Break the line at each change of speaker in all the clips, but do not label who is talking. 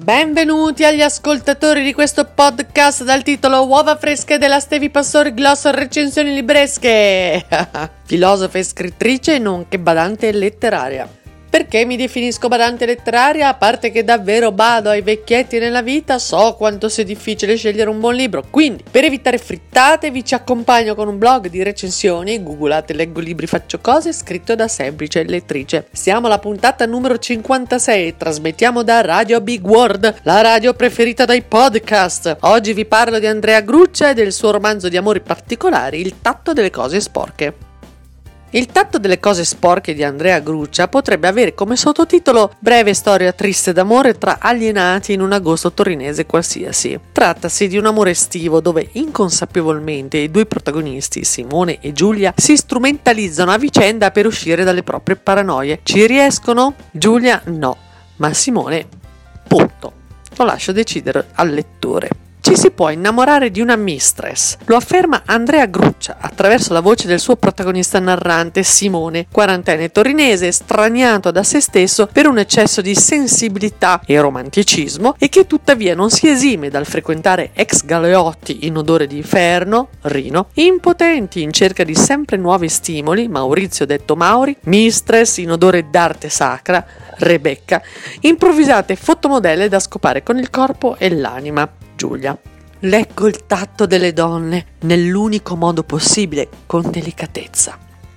Benvenuti agli ascoltatori di questo podcast dal titolo Uova fresche della Stevi Pastore Glosso recensioni libresche. Filosofa e scrittrice nonché badante letteraria. Perché mi definisco badante letteraria? A parte che davvero bado ai vecchietti nella vita, so quanto sia difficile scegliere un buon libro. Quindi, per evitare frittate, vi ci accompagno con un blog di recensioni, googolate leggo libri faccio cose, scritto da semplice lettrice. Siamo alla puntata numero 56 e trasmettiamo da Radio Big World, la radio preferita dai podcast. Oggi vi parlo di Andrea Gruccia e del suo romanzo di amori particolari, Il tatto delle cose sporche. Il tatto delle cose sporche di Andrea Gruccia potrebbe avere come sottotitolo Breve storia triste d'amore tra alienati in un agosto torinese qualsiasi. Trattasi di un amore estivo dove inconsapevolmente i due protagonisti, Simone e Giulia, si strumentalizzano a vicenda per uscire dalle proprie paranoie. Ci riescono? Giulia no, ma Simone punto. Lo lascio decidere al lettore. Ci si può innamorare di una mistress, lo afferma Andrea Gruccia attraverso la voce del suo protagonista narrante Simone, quarantenne torinese, straniato da se stesso per un eccesso di sensibilità e romanticismo e che tuttavia non si esime dal frequentare ex galeotti in odore di inferno, Rino, impotenti in cerca di sempre nuovi stimoli, Maurizio detto Mauri, mistress in odore d'arte sacra, Rebecca, improvvisate fotomodelle da scopare con il corpo e l'anima, Giulia. Leggo il tatto delle donne nell'unico modo possibile, con delicatezza.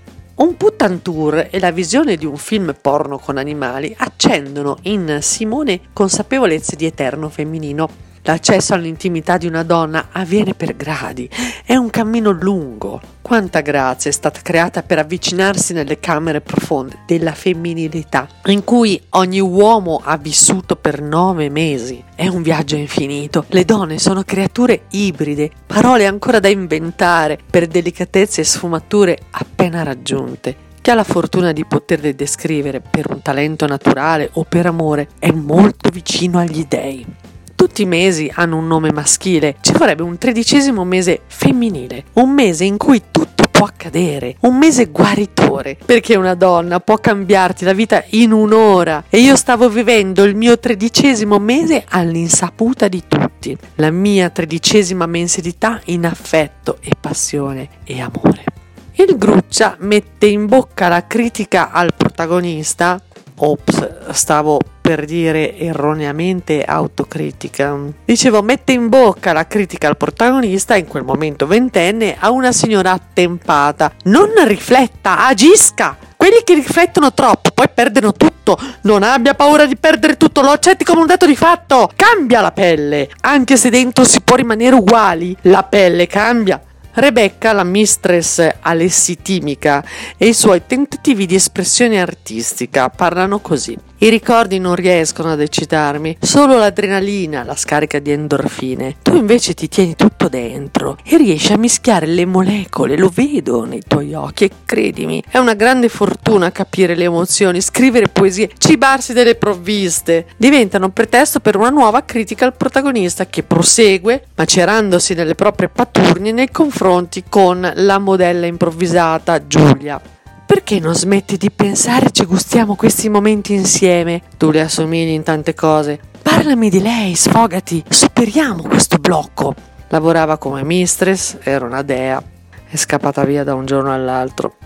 Un puttantour e la visione di un film porno con animali accendono in Simone consapevolezze di eterno femminino. L'accesso all'intimità di una donna avviene per gradi, è un cammino lungo. Quanta grazia è stata creata per avvicinarsi nelle camere profonde della femminilità, in cui ogni uomo ha vissuto per 9 mesi. È un viaggio infinito. Le donne sono creature ibride, parole ancora da inventare per delicatezze e sfumature appena raggiunte. Chi ha la fortuna di poterle descrivere per un talento naturale o per amore è molto vicino agli dei. Tutti i mesi hanno un nome maschile, ci vorrebbe un 13° mese femminile, un mese in cui tutto può accadere, un mese guaritore, perché una donna può cambiarti la vita in un'ora e io stavo vivendo il mio 13° mese all'insaputa di tutti, la mia 13ª mensilità in affetto e passione e amore. Il Gruccia mette in bocca la critica al protagonista. Ops, stavo per dire erroneamente autocritica. Dicevo, mette in bocca la critica al protagonista, in quel momento ventenne, a una signora attempata. Non rifletta, agisca! Quelli che riflettono troppo poi perdono tutto. Non abbia paura di perdere tutto, lo accetti come un dato di fatto. Cambia la pelle, anche se dentro si può rimanere uguali, la pelle cambia. Rebecca, la mistress alessitimica, e i suoi tentativi di espressione artistica parlano così. I ricordi non riescono ad eccitarmi, solo l'adrenalina, la scarica di endorfine. Tu invece ti tieni tutto dentro e riesci a mischiare le molecole, lo vedo nei tuoi occhi e credimi, è una grande fortuna capire le emozioni, scrivere poesie, cibarsi delle provviste. Diventano pretesto per una nuova critica al protagonista che prosegue, macerandosi nelle proprie paturnie nei confronti con la modella improvvisata Giulia. Perché non smetti di pensare ci gustiamo questi momenti insieme? Tu le assomigli in tante cose. Parlami di lei, sfogati, superiamo questo blocco. Lavorava come mistress, era una dea, è scappata via da un giorno all'altro.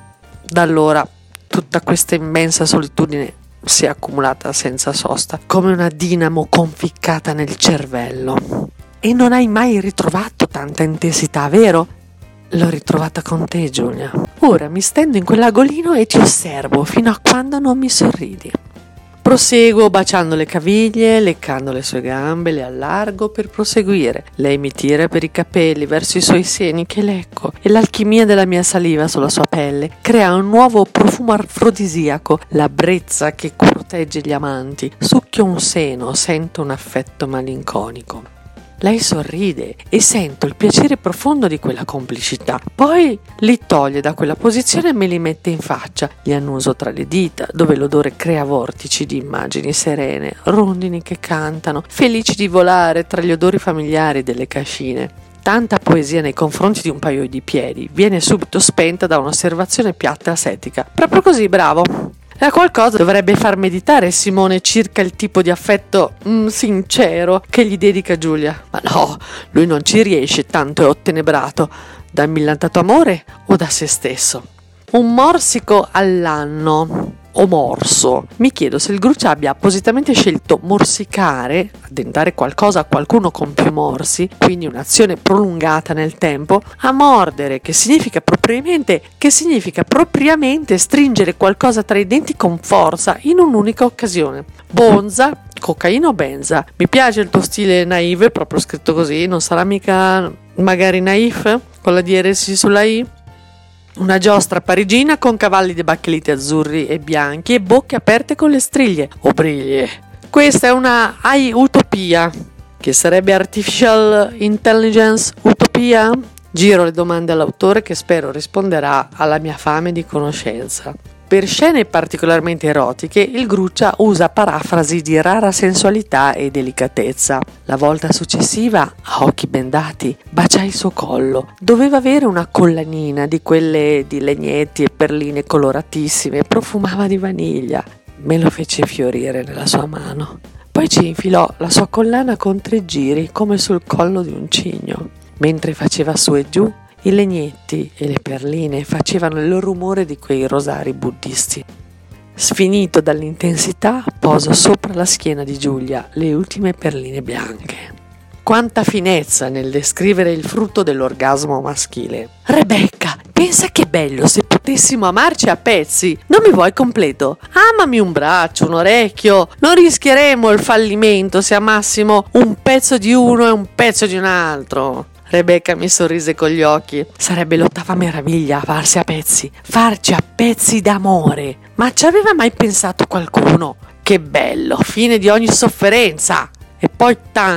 Da allora tutta questa immensa solitudine si è accumulata senza sosta, come una dinamo conficcata nel cervello. E non hai mai ritrovato tanta intensità, vero? L'ho ritrovata con te, Giulia. Ora mi stendo in quell'agolino e ti osservo fino a quando non mi sorridi. Proseguo baciando le caviglie, leccando le sue gambe, le allargo per proseguire. Lei mi tira per i capelli verso i suoi seni che lecco e l'alchimia della mia saliva sulla sua pelle crea un nuovo profumo afrodisiaco, la brezza che protegge gli amanti. Succhio un seno, sento un affetto malinconico. Lei sorride e sento il piacere profondo di quella complicità. Poi li toglie da quella posizione e me li mette in faccia. Li annuso tra le dita, dove l'odore crea vortici di immagini serene, rondini che cantano, felici di volare tra gli odori familiari delle cascine. Tanta poesia nei confronti di un paio di piedi viene subito spenta da un'osservazione piatta e asetica. Proprio così, bravo. È qualcosa dovrebbe far meditare Simone circa il tipo di affetto sincero che gli dedica Giulia. Ma no, lui non ci riesce, tanto è ottenebrato da millantato amore o da se stesso. Un morsico all'anno o morso. Mi chiedo se il Gruccia abbia appositamente scelto morsicare, addentare qualcosa a qualcuno con più morsi, quindi un'azione prolungata nel tempo, a mordere, che significa propriamente stringere qualcosa tra i denti con forza in un'unica occasione. Bonza, cocaina o benza? Mi piace il tuo stile naïve, proprio scritto così, non sarà mica magari naif con la dieresi sulla i? Una giostra parigina con cavalli di baccheliti azzurri e bianchi e bocche aperte con le striglie o briglie. Questa è una AI utopia, che sarebbe Artificial Intelligence utopia? Giro le domande all'autore che spero risponderà alla mia fame di conoscenza. Per scene particolarmente erotiche, il Gruccia usa parafrasi di rara sensualità e delicatezza. La volta successiva, a occhi bendati, bacia il suo collo. Doveva avere una collanina di quelle di legnetti e perline coloratissime e profumava di vaniglia. Me lo fece fiorire nella sua mano. Poi ci infilò la sua collana con 3 giri, come sul collo di un cigno. Mentre faceva su e giù, i legnetti e le perline facevano il rumore di quei rosari buddisti. Sfinito dall'intensità, poso sopra la schiena di Giulia le ultime perline bianche. Quanta finezza nel descrivere il frutto dell'orgasmo maschile. Rebecca, pensa che bello se potessimo amarci a pezzi. Non mi vuoi completo? Amami un braccio, un orecchio. Non rischieremo il fallimento se amassimo un pezzo di uno e un pezzo di un altro. Rebecca mi sorrise con gli occhi. Sarebbe l'ottava meraviglia farci a pezzi d'amore. Ma ci aveva mai pensato qualcuno? Che bello, fine di ogni sofferenza. E poi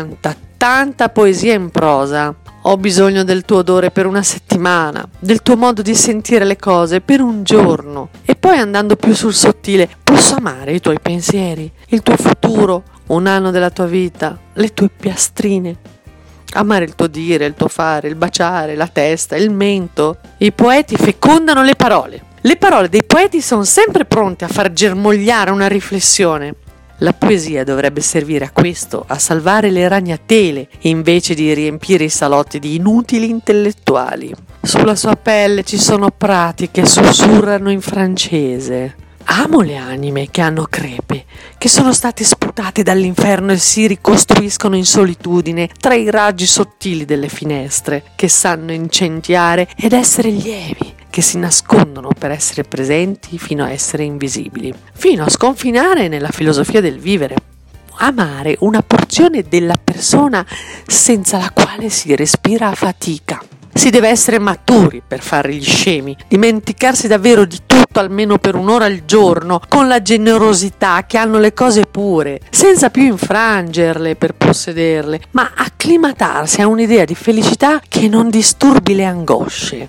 tanta poesia in prosa. Ho bisogno del tuo odore per una settimana, del tuo modo di sentire le cose per un giorno. E poi andando più sul sottile, posso amare i tuoi pensieri, il tuo futuro, un anno della tua vita, le tue piastrine. Amare il tuo dire, il tuo fare, il baciare, la testa, il mento. I poeti fecondano le parole. Le parole dei poeti sono sempre pronte a far germogliare una riflessione. La poesia dovrebbe servire a questo, a salvare le ragnatele, invece di riempire i salotti di inutili intellettuali. Sulla sua pelle ci sono prati che sussurrano in francese. Amo le anime che hanno crepe, che sono state sputate dall'inferno e si ricostruiscono in solitudine tra i raggi sottili delle finestre, che sanno incendiare ed essere lievi, che si nascondono per essere presenti fino a essere invisibili, fino a sconfinare nella filosofia del vivere. Amare una porzione della persona senza la quale si respira a fatica. Si deve essere maturi per fare gli scemi, dimenticarsi davvero di tutto almeno per un'ora al giorno, con la generosità che hanno le cose pure, senza più infrangerle per possederle, ma acclimatarsi a un'idea di felicità che non disturbi le angosce.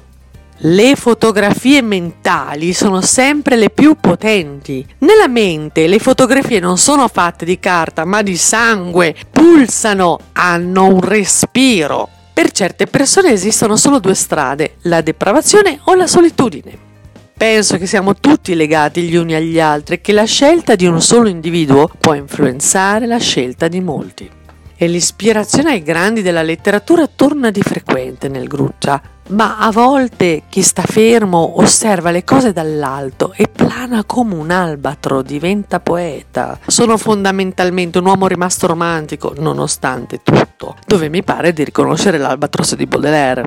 Le fotografie mentali sono sempre le più potenti. Nella mente le fotografie non sono fatte di carta, ma di sangue, pulsano, hanno un respiro. Per certe persone esistono solo 2 strade, la depravazione o la solitudine. Penso che siamo tutti legati gli uni agli altri e che la scelta di un solo individuo può influenzare la scelta di molti. E l'ispirazione ai grandi della letteratura torna di frequente nel Gruccia, ma a volte chi sta fermo osserva le cose dall'alto e plana come un albatro, diventa poeta. Sono fondamentalmente un uomo rimasto romantico, nonostante tutto, dove mi pare di riconoscere l'Albatros di Baudelaire.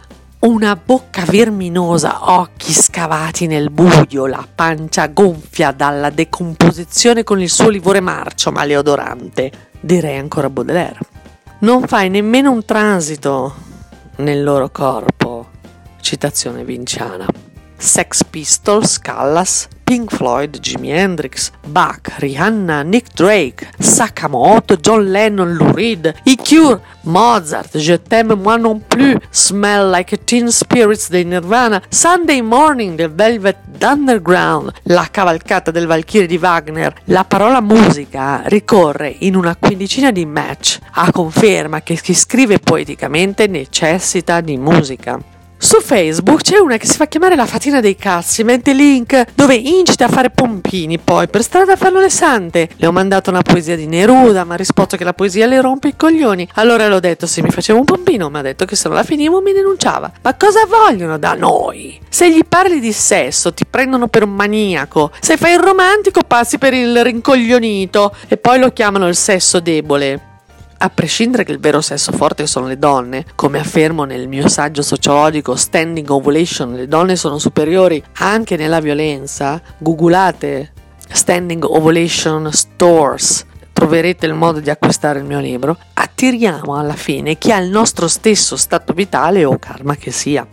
Una bocca verminosa, occhi scavati nel buio, la pancia gonfia dalla decomposizione con il suo livore marcio maleodorante. Direi ancora Baudelaire. Non fai nemmeno un transito nel loro corpo. Citazione vinciana. Sex Pistols, Callas, Pink Floyd, Jimi Hendrix, Bach, Rihanna, Nick Drake, Sakamoto, John Lennon, Lou Reed, i Cure, Mozart, Je t'aime moi non plus, Smell Like Teen Spirits dei Nirvana, Sunday Morning del Velvet Underground, la cavalcata del Valkyrie di Wagner. La parola musica ricorre in una quindicina di match, a conferma che chi scrive poeticamente necessita di musica. Su Facebook c'è una che si fa chiamare la fatina dei cazzi, mette link dove incita a fare pompini, poi per strada fanno le sante. Le ho mandato una poesia di Neruda, ma ha risposto che la poesia le rompe i coglioni. Allora le ho detto se mi facevo un pompino, mi ha detto che se non la finivo mi denunciava. Ma cosa vogliono da noi? Se gli parli di sesso ti prendono per un maniaco, se fai il romantico passi per il rincoglionito e poi lo chiamano il sesso debole. A prescindere che il vero sesso forte sono le donne, come affermo nel mio saggio sociologico Standing Ovulation, le donne sono superiori anche nella violenza, googolate Standing Ovulation Stores, troverete il modo di acquistare il mio libro, attiriamo alla fine chi ha il nostro stesso stato vitale o karma che sia.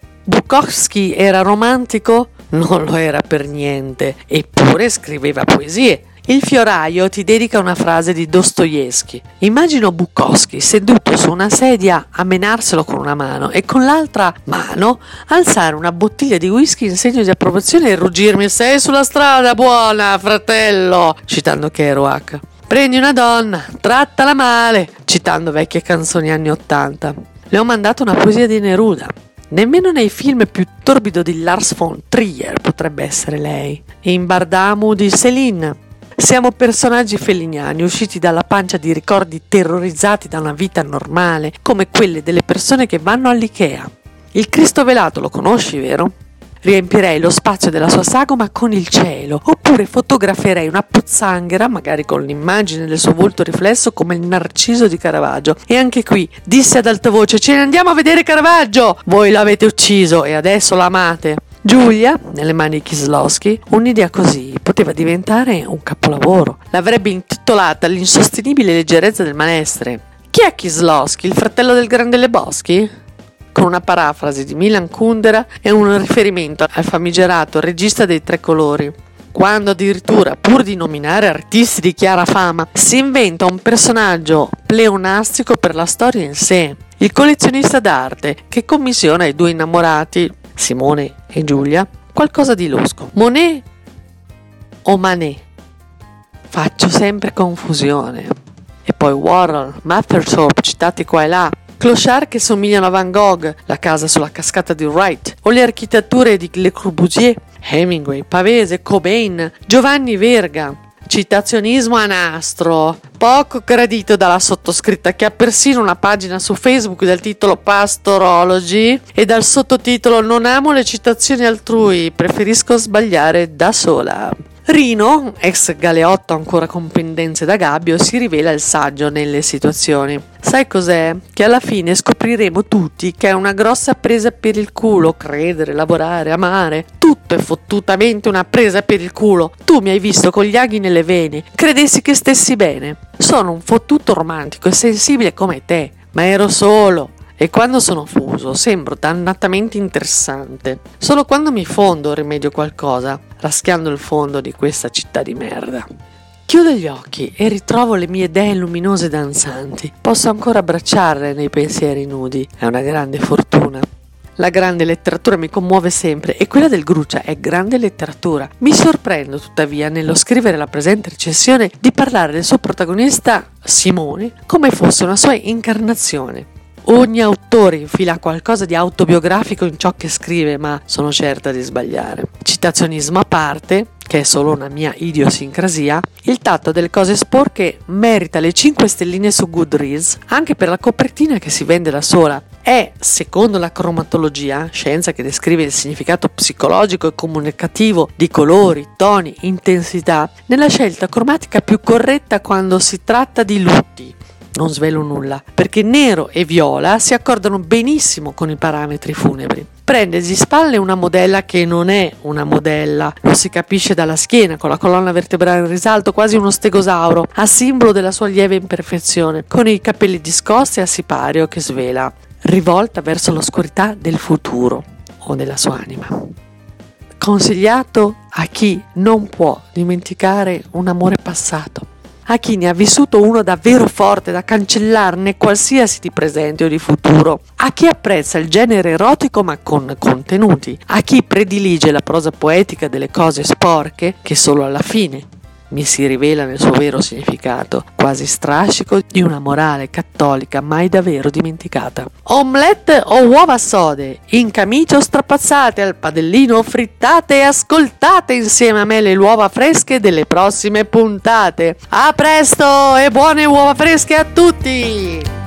Bukowski era romantico? Non lo era per niente, eppure scriveva poesie. Il fioraio ti dedica una frase di Dostoevsky. Immagino Bukowski seduto su una sedia a menarselo con una mano e con l'altra mano alzare una bottiglia di whisky in segno di approvazione e ruggirmi: sei sulla strada buona, fratello, citando Kerouac. Prendi una donna, trattala male, citando vecchie canzoni anni '80. Le ho mandato una poesia di Neruda. Nemmeno nei film più torbido di Lars von Trier potrebbe essere lei. In Bardamu di Céline. Siamo personaggi feliniani usciti dalla pancia di ricordi terrorizzati da una vita normale, come quelle delle persone che vanno all'Ikea. Il Cristo velato lo conosci, vero? Riempirei lo spazio della sua sagoma con il cielo, oppure fotograferei una pozzanghera, magari con l'immagine del suo volto riflesso come il Narciso di Caravaggio. E anche qui disse ad alta voce: ce ne andiamo a vedere Caravaggio! Voi l'avete ucciso e adesso l'amate. Giulia, nelle mani di Kieslowski, un'idea così poteva diventare un capolavoro. L'avrebbe intitolata L'insostenibile leggerezza del malestre. Chi è Kieslowski, il fratello del grande Lebowski? Con una parafrasi di Milan Kundera e un riferimento al famigerato regista dei Tre Colori. Quando addirittura, pur di nominare artisti di chiara fama, si inventa un personaggio pleonastico per la storia in sé. Il collezionista d'arte che commissiona ai due innamorati, Simone e Giulia, qualcosa di losco. Monet o Manet? Faccio sempre confusione. E poi Warhol, Mapplethorpe citati qua e là, clochard che somigliano a Van Gogh, la casa sulla cascata di Wright, o le architetture di Le Corbusier, Hemingway, Pavese, Cobain, Giovanni Verga. Citazionismo a nastro, poco gradito dalla sottoscritta, che ha persino una pagina su Facebook dal titolo Pastorology e dal sottotitolo Non amo le citazioni altrui, preferisco sbagliare da sola. Rino, ex galeotto ancora con pendenze da gabbio, si rivela il saggio nelle situazioni. Sai cos'è? Che alla fine scopriremo tutti che è una grossa presa per il culo credere, lavorare, amare. Tutto è fottutamente una presa per il culo. Tu mi hai visto con gli aghi nelle vene, credessi che stessi bene. Sono un fottuto romantico e sensibile come te, ma ero solo. E quando sono fuso sembro dannatamente interessante. Solo quando mi fondo rimedio qualcosa, raschiando il fondo di questa città di merda. Chiudo gli occhi e ritrovo le mie idee luminose e danzanti. Posso ancora abbracciarle nei pensieri nudi. È una grande fortuna. La grande letteratura mi commuove sempre e quella del Gruccia è grande letteratura. Mi sorprendo tuttavia nello scrivere la presente recensione di parlare del suo protagonista Simone come fosse una sua incarnazione. Ogni autore infila qualcosa di autobiografico in ciò che scrive, ma sono certa di sbagliare. Citazionismo a parte, che è solo una mia idiosincrasia, il tatto delle cose sporche merita le 5 stelline su Goodreads, anche per la copertina che si vende da sola. È, secondo la cromatologia, scienza che descrive il significato psicologico e comunicativo di colori, toni, intensità, nella scelta cromatica più corretta quando si tratta di lutti. Non svelo nulla, perché nero e viola si accordano benissimo con i parametri funebri. Prende di spalle una modella che non è una modella, lo si capisce dalla schiena, con la colonna vertebrale in risalto, quasi uno stegosauro, a simbolo della sua lieve imperfezione, con i capelli discosti a sipario che svela, rivolta verso l'oscurità del futuro o della sua anima. Consigliato a chi non può dimenticare un amore passato, a chi ne ha vissuto uno davvero forte da cancellarne qualsiasi di presente o di futuro, a chi apprezza il genere erotico ma con contenuti, a chi predilige la prosa poetica delle cose sporche che solo alla fine mi si rivela nel suo vero significato, quasi strascico di una morale cattolica mai davvero dimenticata. Omelette o uova sode, in camicia o strapazzate al padellino o frittate, e ascoltate insieme a me le uova fresche delle prossime puntate. A presto e buone uova fresche a tutti!